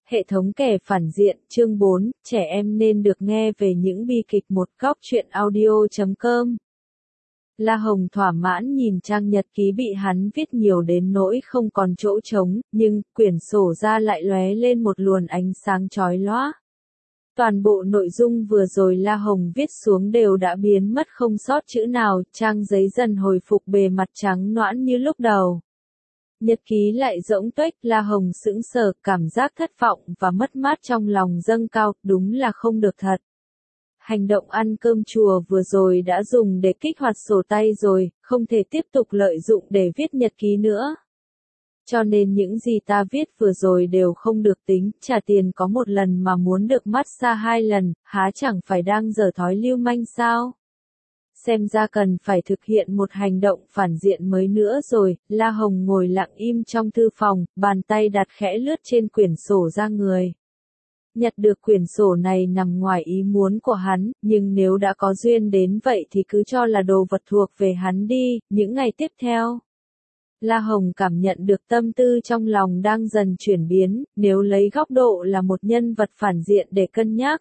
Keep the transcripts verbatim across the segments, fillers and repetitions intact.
Hệ thống kẻ phản diện, chương bốn, trẻ em nên được nghe về những bi kịch một góc truyện audio chấm com. La Hồng thỏa mãn nhìn trang nhật ký bị hắn viết nhiều đến nỗi không còn chỗ trống, nhưng quyển sổ ra lại lóe lên một luồng ánh sáng chói lóa. Toàn bộ nội dung vừa rồi La Hồng viết xuống đều đã biến mất không sót chữ nào, trang giấy dần hồi phục bề mặt trắng nõn như lúc đầu. Nhật ký lại rỗng tuếch, La Hồng sững sờ, cảm giác thất vọng và mất mát trong lòng dâng cao, đúng là không được thật. Hành động ăn cơm chùa vừa rồi đã dùng để kích hoạt sổ tay rồi, không thể tiếp tục lợi dụng để viết nhật ký nữa. Cho nên những gì ta viết vừa rồi đều không được tính, trả tiền có một lần mà muốn được massage hai lần, há chẳng phải đang giở thói lưu manh sao? Xem ra cần phải thực hiện một hành động phản diện mới nữa rồi. La Hồng ngồi lặng im trong thư phòng, bàn tay đặt khẽ lướt trên quyển sổ ra người. Nhặt được quyển sổ này nằm ngoài ý muốn của hắn, nhưng nếu đã có duyên đến vậy thì cứ cho là đồ vật thuộc về hắn đi. Những ngày tiếp theo, La Hồng cảm nhận được tâm tư trong lòng đang dần chuyển biến, nếu lấy góc độ là một nhân vật phản diện để cân nhắc.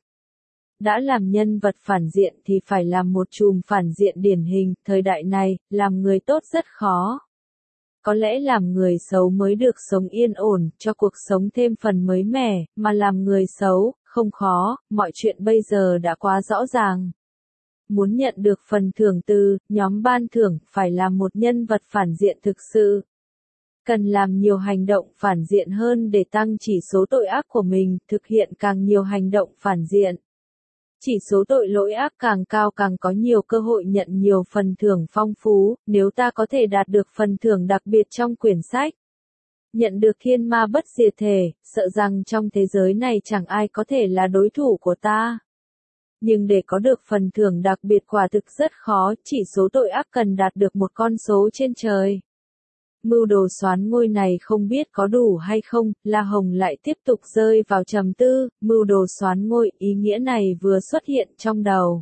Đã làm nhân vật phản diện thì phải làm một chùm phản diện điển hình, thời đại này, làm người tốt rất khó. Có lẽ làm người xấu mới được sống yên ổn, cho cuộc sống thêm phần mới mẻ, mà làm người xấu, không khó, mọi chuyện bây giờ đã quá rõ ràng. Muốn nhận được phần thưởng từ nhóm ban thưởng, phải làm một nhân vật phản diện thực sự. Cần làm nhiều hành động phản diện hơn để tăng chỉ số tội ác của mình, thực hiện càng nhiều hành động phản diện. Chỉ số tội lỗi ác càng cao càng có nhiều cơ hội nhận nhiều phần thưởng phong phú, nếu ta có thể đạt được phần thưởng đặc biệt trong quyển sách. Nhận được thiên ma bất diệt thể, sợ rằng trong thế giới này chẳng ai có thể là đối thủ của ta. Nhưng để có được phần thưởng đặc biệt quả thực rất khó, chỉ số tội ác cần đạt được một con số trên trời. Mưu đồ soán ngôi này không biết có đủ hay không, La Hồng lại tiếp tục rơi vào trầm tư, mưu đồ soán ngôi, ý nghĩa này vừa xuất hiện trong đầu.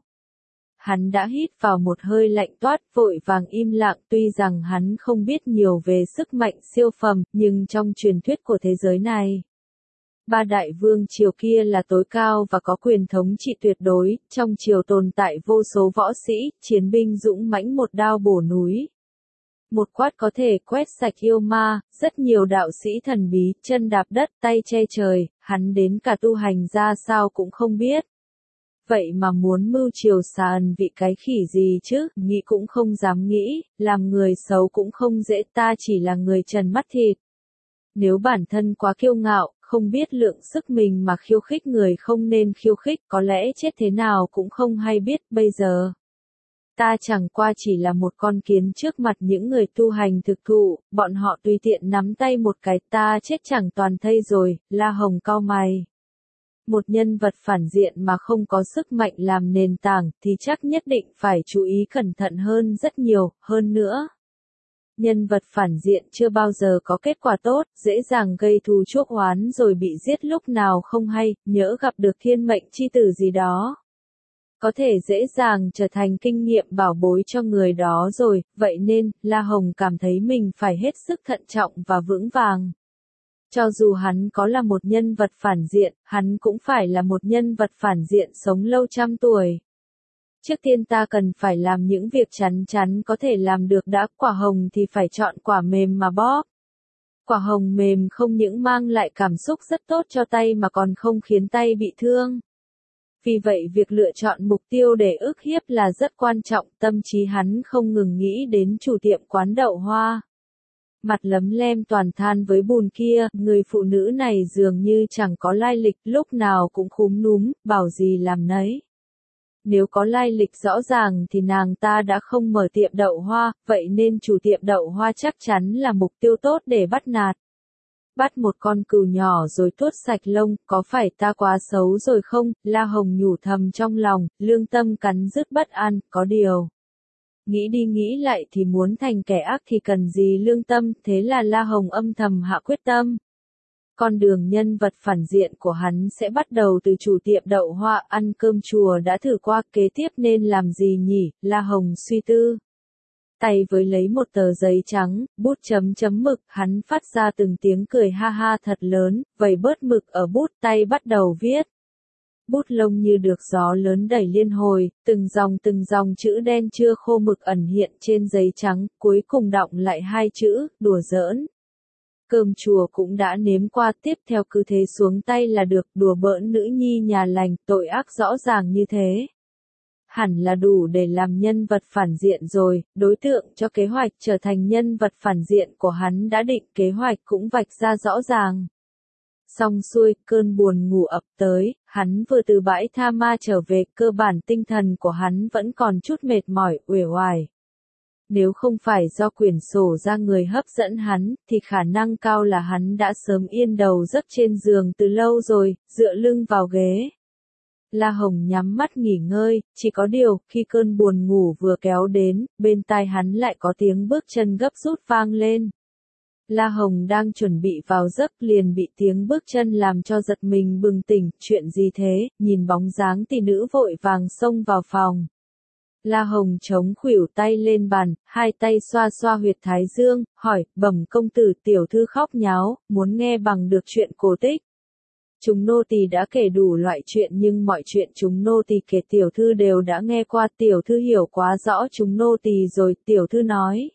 Hắn đã hít vào một hơi lạnh toát, vội vàng im lặng, tuy rằng hắn không biết nhiều về sức mạnh siêu phàm, nhưng trong truyền thuyết của thế giới này, ba đại vương triều kia là tối cao và có quyền thống trị tuyệt đối, trong triều tồn tại vô số võ sĩ, chiến binh dũng mãnh một đao bổ núi. Một quát có thể quét sạch yêu ma, rất nhiều đạo sĩ thần bí, chân đạp đất, tay che trời, hắn đến cả tu hành ra sao cũng không biết. Vậy mà muốn mưu triều xà ẩn vị cái khỉ gì chứ, nghĩ cũng không dám nghĩ, làm người xấu cũng không dễ, ta chỉ là người trần mắt thịt. Nếu bản thân quá kiêu ngạo, không biết lượng sức mình mà khiêu khích người không nên khiêu khích, có lẽ chết thế nào cũng không hay biết, bây giờ. Ta chẳng qua chỉ là một con kiến trước mặt những người tu hành thực thụ, bọn họ tùy tiện nắm tay một cái, ta chết chẳng toàn thây rồi. La Hồng cau mày. Một nhân vật phản diện mà không có sức mạnh làm nền tảng thì chắc nhất định phải chú ý cẩn thận hơn rất nhiều, hơn nữa. Nhân vật phản diện chưa bao giờ có kết quả tốt, dễ dàng gây thù chuốc oán rồi bị giết lúc nào không hay, nhỡ gặp được thiên mệnh chi tử gì đó. Có thể dễ dàng trở thành kinh nghiệm bảo bối cho người đó rồi, vậy nên, La Hồng cảm thấy mình phải hết sức thận trọng và vững vàng. Cho dù hắn có là một nhân vật phản diện, hắn cũng phải là một nhân vật phản diện sống lâu trăm tuổi. Trước tiên ta cần phải làm những việc chắn chắn có thể làm được đã, quả hồng thì phải chọn quả mềm mà bóp. Quả hồng mềm không những mang lại cảm xúc rất tốt cho tay mà còn không khiến tay bị thương. Vì vậy việc lựa chọn mục tiêu để ức hiếp là rất quan trọng, tâm trí hắn không ngừng nghĩ đến chủ tiệm quán đậu hoa. Mặt lấm lem toàn than với bùn kia, người phụ nữ này dường như chẳng có lai lịch, lúc nào cũng khúm núm, bảo gì làm nấy. Nếu có lai lịch rõ ràng thì nàng ta đã không mở tiệm đậu hoa, vậy nên chủ tiệm đậu hoa chắc chắn là mục tiêu tốt để bắt nạt. Bắt một con cừu nhỏ rồi tuốt sạch lông, có phải ta quá xấu rồi không? La Hồng nhủ thầm trong lòng, lương tâm cắn rứt bất an, có điều. Nghĩ đi nghĩ lại thì muốn thành kẻ ác thì cần gì lương tâm, thế là La Hồng âm thầm hạ quyết tâm. Con đường nhân vật phản diện của hắn sẽ bắt đầu từ chủ tiệm đậu hoa, ăn cơm chùa đã thử qua, kế tiếp nên làm gì nhỉ? La Hồng suy tư. tay với lấy một tờ giấy trắng, bút chấm chấm mực, hắn phát ra từng tiếng cười ha ha thật lớn, vẩy bớt mực ở bút tay bắt đầu viết. Bút lông như được gió lớn đẩy liên hồi, từng dòng từng dòng chữ đen chưa khô mực ẩn hiện trên giấy trắng, cuối cùng đọng lại hai chữ, đùa giỡn. Cơm chùa cũng đã nếm qua, tiếp theo cứ thế xuống tay là được, đùa bỡn nữ nhi nhà lành, tội ác rõ ràng như thế. Hẳn là đủ để làm nhân vật phản diện rồi, đối tượng cho kế hoạch trở thành nhân vật phản diện của hắn đã định, kế hoạch cũng vạch ra rõ ràng. Xong xuôi, cơn buồn ngủ ập tới, hắn vừa từ bãi tha ma trở về, cơ bản tinh thần của hắn vẫn còn chút mệt mỏi, uể oải. Nếu không phải do quyển sổ ra người hấp dẫn hắn, thì khả năng cao là hắn đã sớm yên đầu giấc trên giường từ lâu rồi, dựa lưng vào ghế. La Hồng nhắm mắt nghỉ ngơi, chỉ có điều, khi cơn buồn ngủ vừa kéo đến, bên tai hắn lại có tiếng bước chân gấp rút vang lên. La Hồng đang chuẩn bị vào giấc liền bị tiếng bước chân làm cho giật mình bừng tỉnh, chuyện gì thế, nhìn bóng dáng tỷ nữ vội vàng xông vào phòng. La Hồng chống khuỷu tay lên bàn, hai tay xoa xoa huyệt thái dương, hỏi, bẩm công tử, tiểu thư khóc nháo, muốn nghe bằng được chuyện cổ tích. Chúng nô tỳ đã kể đủ loại chuyện nhưng mọi chuyện chúng nô tỳ kể tiểu thư đều đã nghe qua, tiểu thư hiểu quá rõ chúng nô tỳ rồi, tiểu thư nói.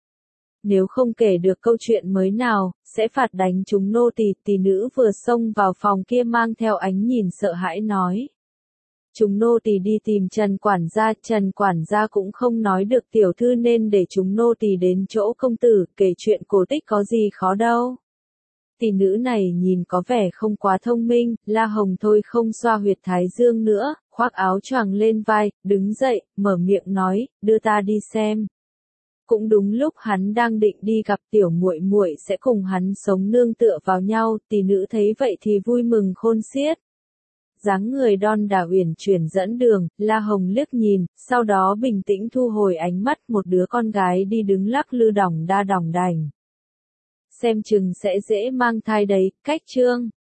Nếu không kể được câu chuyện mới nào, sẽ phạt đánh chúng nô tỳ, tỷ nữ vừa xông vào phòng kia mang theo ánh nhìn sợ hãi nói. Chúng nô tỳ đi tìm Trần quản gia, Trần quản gia cũng không nói được tiểu thư nên để chúng nô tỳ đến chỗ công tử, kể chuyện cổ tích có gì khó đâu. Tỷ nữ này nhìn có vẻ không quá thông minh, La Hồng thôi không xoa huyệt thái dương nữa, khoác áo choàng lên vai, đứng dậy, mở miệng nói, đưa ta đi xem. Cũng đúng lúc hắn đang định đi gặp tiểu muội muội sẽ cùng hắn sống nương tựa vào nhau, tỷ nữ thấy vậy thì vui mừng khôn xiết. Dáng người đon đả uyển chuyển dẫn đường, La Hồng liếc nhìn, sau đó bình tĩnh thu hồi ánh mắt, một đứa con gái đi đứng lắc lư đỏng đa đỏng đành. Xem chừng sẽ dễ mang thai đấy, cách chương.